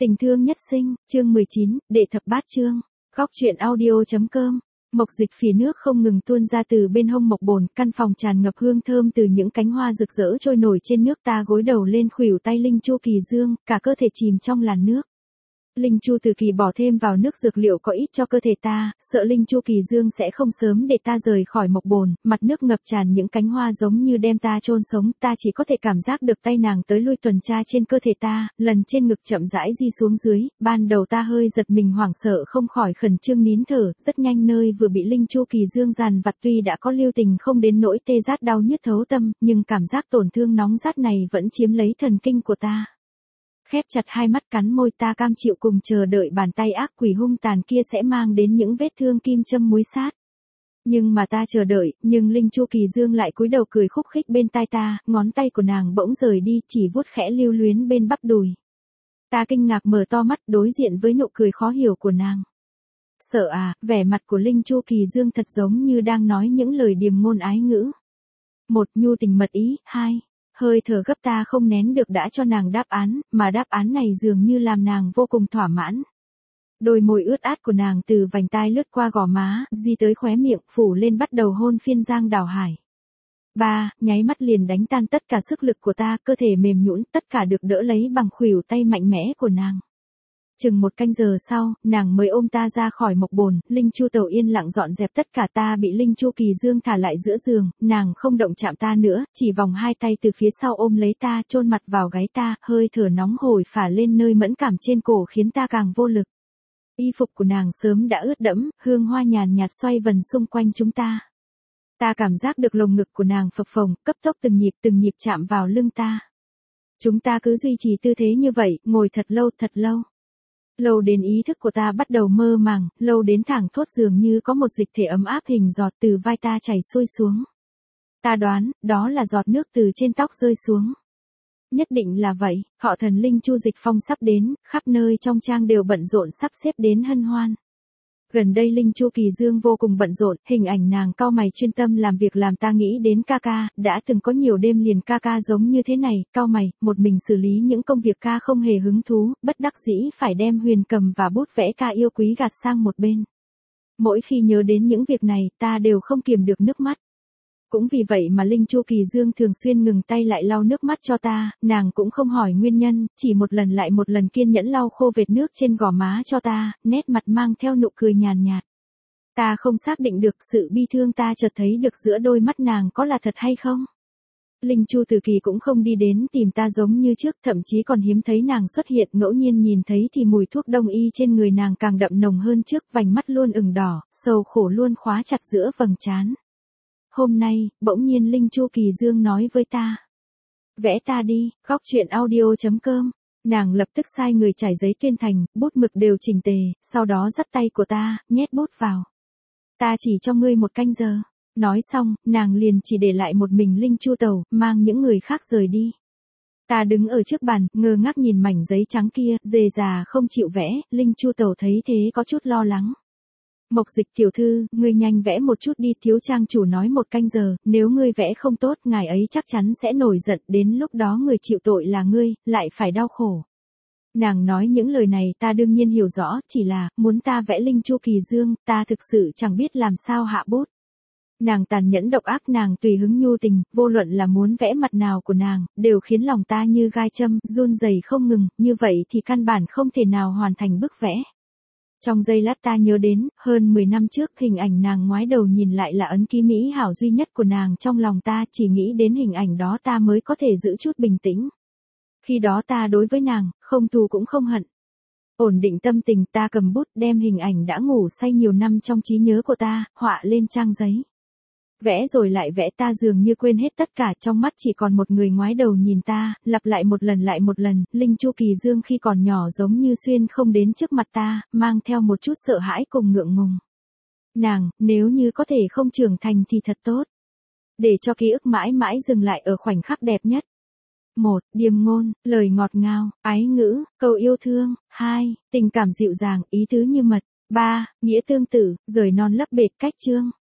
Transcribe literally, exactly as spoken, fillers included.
Tình thương nhất sinh, chương mười chín, đệ thập bát chương. Góc truyện audio.com. Mộc dịch phì nước không ngừng tuôn ra từ bên hông mộc bồn, căn phòng tràn ngập hương thơm từ những cánh hoa rực rỡ trôi nổi trên nước. Ta gối đầu lên khuỷu tay Linh Chu Kỳ Dương, cả cơ thể chìm trong làn nước. Linh Chu Từ Kỳ bỏ thêm vào nước dược liệu có ích cho cơ thể ta, sợ Linh Chu Kỳ Dương sẽ không sớm để ta rời khỏi mộc bồn, mặt nước ngập tràn những cánh hoa giống như đem ta chôn sống, ta chỉ có thể cảm giác được tay nàng tới lui tuần tra trên cơ thể ta, lần trên ngực chậm rãi di xuống dưới, ban đầu ta hơi giật mình hoảng sợ không khỏi khẩn trương nín thở, rất nhanh nơi vừa bị Linh Chu Kỳ Dương dằn vặt tuy đã có lưu tình không đến nỗi tê rát đau nhức thấu tâm, nhưng cảm giác tổn thương nóng rát này vẫn chiếm lấy thần kinh của ta. Khép chặt hai mắt cắn môi, ta cam chịu cùng chờ đợi bàn tay ác quỷ hung tàn kia sẽ mang đến những vết thương kim châm muối sát. Nhưng mà ta chờ đợi, nhưng Linh Chu Kỳ Dương lại cúi đầu cười khúc khích bên tai ta, ngón tay của nàng bỗng rời đi, chỉ vuốt khẽ lưu luyến bên bắp đùi. Ta kinh ngạc mở to mắt đối diện với nụ cười khó hiểu của nàng. Sợ à, vẻ mặt của Linh Chu Kỳ Dương thật giống như đang nói những lời điềm ngôn ái ngữ. Một, nhu tình mật ý. Hai, hơi thở gấp ta không nén được đã cho nàng đáp án, mà đáp án này dường như làm nàng vô cùng thỏa mãn. Đôi môi ướt át của nàng từ vành tai lướt qua gò má, di tới khóe miệng, phủ lên bắt đầu hôn phiên giang đào hải. Ba, nháy mắt liền đánh tan tất cả sức lực của ta, cơ thể mềm nhũn, tất cả được đỡ lấy bằng khuỷu tay mạnh mẽ của nàng. Chừng một canh giờ sau, nàng mới ôm ta ra khỏi mộc bồn, Linh Chu Tẩu yên lặng dọn dẹp tất cả, ta bị Linh Chu Kỳ Dương thả lại giữa giường, nàng không động chạm ta nữa, chỉ vòng hai tay từ phía sau ôm lấy ta, chôn mặt vào gáy ta, hơi thở nóng hổi phả lên nơi mẫn cảm trên cổ khiến ta càng vô lực. Y phục của nàng sớm đã ướt đẫm, hương hoa nhàn nhạt xoay vần xung quanh chúng ta. Ta cảm giác được lồng ngực của nàng phập phồng, cấp tốc từng nhịp từng nhịp chạm vào lưng ta. Chúng ta cứ duy trì tư thế như vậy, ngồi thật lâu thật lâu. Lâu đến ý thức của ta bắt đầu mơ màng, lâu đến thẳng thốt dường như có một dịch thể ấm áp hình giọt từ vai ta chảy xuôi xuống. Ta đoán, đó là giọt nước từ trên tóc rơi xuống. Nhất định là vậy, họ thần Linh Chu Dịch Phong sắp đến, khắp nơi trong trang đều bận rộn sắp xếp đến hân hoan. Gần đây Linh Chu Kỳ Dương vô cùng bận rộn, hình ảnh nàng cau mày chuyên tâm làm việc làm ta nghĩ đến ca ca, đã từng có nhiều đêm liền ca ca giống như thế này, cau mày, một mình xử lý những công việc ca không hề hứng thú, bất đắc dĩ phải đem huyền cầm và bút vẽ ca yêu quý gạt sang một bên. Mỗi khi nhớ đến những việc này, ta đều không kiềm được nước mắt. Cũng vì vậy mà Linh Chu Kỳ Dương thường xuyên ngừng tay lại lau nước mắt cho ta, nàng cũng không hỏi nguyên nhân, chỉ một lần lại một lần kiên nhẫn lau khô vệt nước trên gò má cho ta, nét mặt mang theo nụ cười nhàn nhạt. Ta không xác định được sự bi thương ta chợt thấy được giữa đôi mắt nàng có là thật hay không. Linh Chu Từ Kỳ cũng không đi đến tìm ta giống như trước, thậm chí còn hiếm thấy nàng xuất hiện, ngẫu nhiên nhìn thấy thì mùi thuốc đông y trên người nàng càng đậm nồng hơn trước, vành mắt luôn ửng đỏ, sầu khổ luôn khóa chặt giữa vầng trán. Hôm nay, bỗng nhiên Linh Chu Kỳ Dương nói với ta. Vẽ ta đi, góc truyện audio.com. Nàng lập tức sai người trải giấy tuyên thành, bút mực đều chỉnh tề, sau đó dắt tay của ta, nhét bút vào. Ta chỉ cho ngươi một canh giờ. Nói xong, nàng liền chỉ để lại một mình Linh Chu Tẩu, mang những người khác rời đi. Ta đứng ở trước bàn, ngơ ngác nhìn mảnh giấy trắng kia, dề già không chịu vẽ, Linh Chu Tẩu thấy thế có chút lo lắng. Mộc Dịch tiểu thư, ngươi nhanh vẽ một chút đi, thiếu trang chủ nói một canh giờ, nếu ngươi vẽ không tốt, ngài ấy chắc chắn sẽ nổi giận, đến lúc đó người chịu tội là ngươi, lại phải đau khổ. Nàng nói những lời này ta đương nhiên hiểu rõ, chỉ là, muốn ta vẽ Linh Chu Kỳ Dương, ta thực sự chẳng biết làm sao hạ bút. Nàng tàn nhẫn độc ác, nàng tùy hứng nhu tình, vô luận là muốn vẽ mặt nào của nàng, đều khiến lòng ta như gai châm, run rẩy không ngừng, như vậy thì căn bản không thể nào hoàn thành bức vẽ. Trong giây lát ta nhớ đến, hơn mười năm trước, hình ảnh nàng ngoái đầu nhìn lại là ấn ký mỹ hảo duy nhất của nàng trong lòng ta, chỉ nghĩ đến hình ảnh đó ta mới có thể giữ chút bình tĩnh. Khi đó ta đối với nàng, không thù cũng không hận. Ổn định tâm tình, ta cầm bút đem hình ảnh đã ngủ say nhiều năm trong trí nhớ của ta, họa lên trang giấy. Vẽ rồi lại vẽ, ta dường như quên hết tất cả, trong mắt chỉ còn một người ngoái đầu nhìn ta, lặp lại một lần lại một lần, Linh Chu Kỳ Dương khi còn nhỏ giống như xuyên không đến trước mặt ta, mang theo một chút sợ hãi cùng ngượng ngùng. Nàng, nếu như có thể không trưởng thành thì thật tốt. Để cho ký ức mãi mãi dừng lại ở khoảnh khắc đẹp nhất. Một, điềm ngôn, lời ngọt ngào, ái ngữ, câu yêu thương. Hai, tình cảm dịu dàng, ý tứ như mật. Ba, nghĩa tương tự, rời non lấp bệt cách chương.